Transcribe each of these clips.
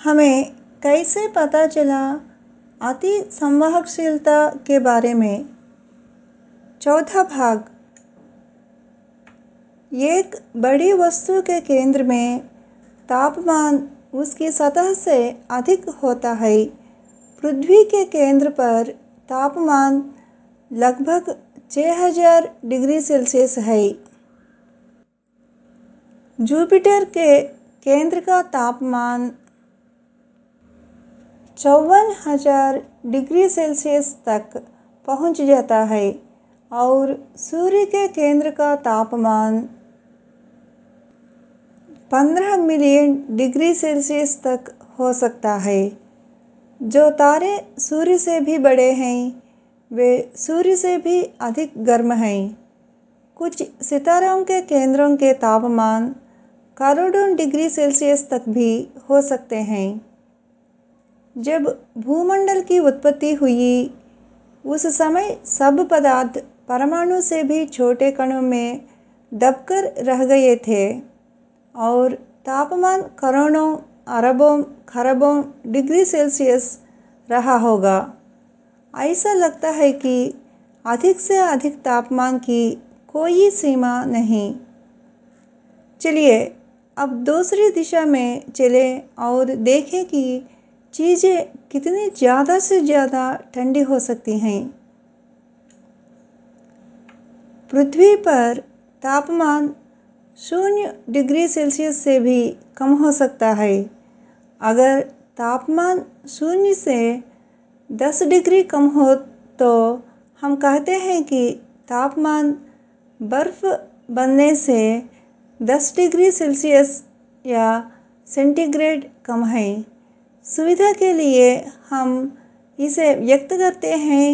हमें कैसे पता चला अति संवाहकशीलता के बारे में। चौथा भाग। एक बड़ी वस्तु के केंद्र में तापमान उसकी सतह से अधिक होता है। पृथ्वी के केंद्र पर तापमान लगभग 6000 डिग्री सेल्सियस है। जुपिटर के केंद्र का तापमान 54,000 डिग्री सेल्सियस तक पहुंच जाता है और सूर्य के केंद्र का तापमान 15 मिलियन डिग्री सेल्सियस तक हो सकता है। जो तारे सूर्य से भी बड़े हैं वे सूर्य से भी अधिक गर्म हैं। कुछ सितारों के केंद्रों के तापमान करोड़ों डिग्री सेल्सियस तक भी हो सकते हैं। जब भूमंडल की उत्पत्ति हुई उस समय सब पदार्थ परमाणु से भी छोटे कणों में दबकर रह गए थे और तापमान करोड़ों अरबों खरबों डिग्री सेल्सियस रहा होगा। ऐसा लगता है कि अधिक से अधिक तापमान की कोई सीमा नहीं। चलिए अब दूसरी दिशा में चलें और देखें कि चीज़ें कितनी ज़्यादा से ज़्यादा ठंडी हो सकती हैं। पृथ्वी पर तापमान 0 डिग्री सेल्सियस से भी कम हो सकता है। अगर तापमान 0 से 10 डिग्री कम हो तो हम कहते हैं कि तापमान बर्फ़ बनने से 10 डिग्री सेल्सियस या सेंटीग्रेड कम है। सुविधा के लिए हम इसे व्यक्त करते हैं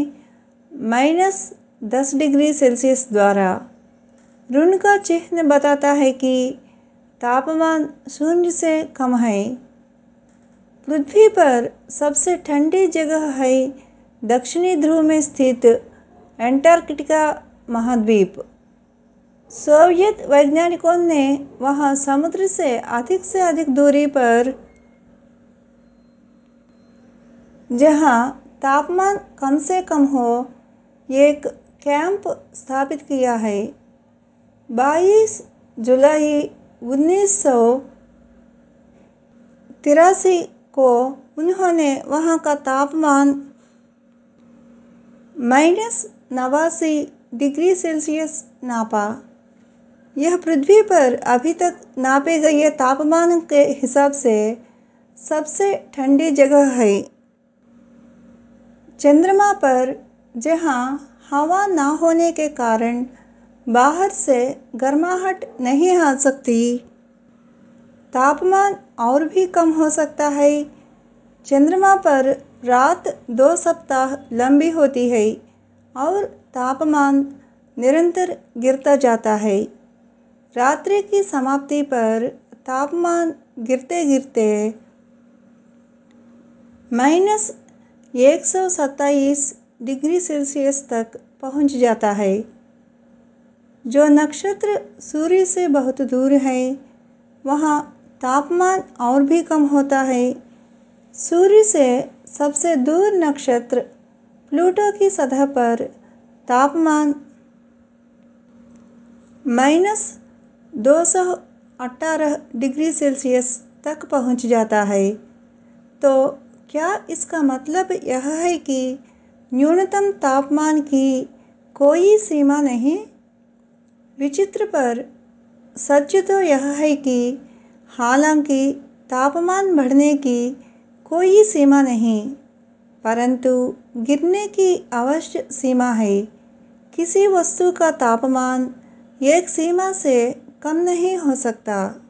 -10 डिग्री सेल्सियस द्वारा। ऋण का चिन्ह बताता है कि तापमान 0 से कम है। पृथ्वी पर सबसे ठंडी जगह है दक्षिणी ध्रुव में स्थित एंटार्कटिका महाद्वीप। सोवियत वैज्ञानिकों ने वहां समुद्र से अधिक दूरी पर जहां तापमान कम से कम हो एक कैंप स्थापित किया है। 22 जुलाई 1983 को उन्होंने वहां का तापमान -89 डिग्री सेल्सियस नापा। यह पृथ्वी पर अभी तक नापे गए तापमान के हिसाब से सबसे ठंडी जगह है। चंद्रमा पर जहां हवा न होने के कारण बाहर से गर्माहट नहीं आ सकती, तापमान और भी कम हो सकता है। चंद्रमा पर रात 2 सप्ताह लंबी होती है और तापमान निरंतर गिरता जाता है। रात्रि की समाप्ति पर तापमान गिरते गिरते -127 डिग्री सेल्सियस तक पहुंच जाता है। जो नक्षत्र सूर्य से बहुत दूर है वहां तापमान और भी कम होता है। सूर्य से सबसे दूर नक्षत्र प्लूटो की सतह पर तापमान -218 डिग्री सेल्सियस तक पहुंच जाता है। तो क्या इसका मतलब यह है कि न्यूनतम तापमान की कोई सीमा नहीं? विचित्र पर सच तो यह है कि हालांकि तापमान बढ़ने की कोई सीमा नहीं, परंतु गिरने की अवश्य सीमा है। किसी वस्तु का तापमान एक सीमा से कम नहीं हो सकता।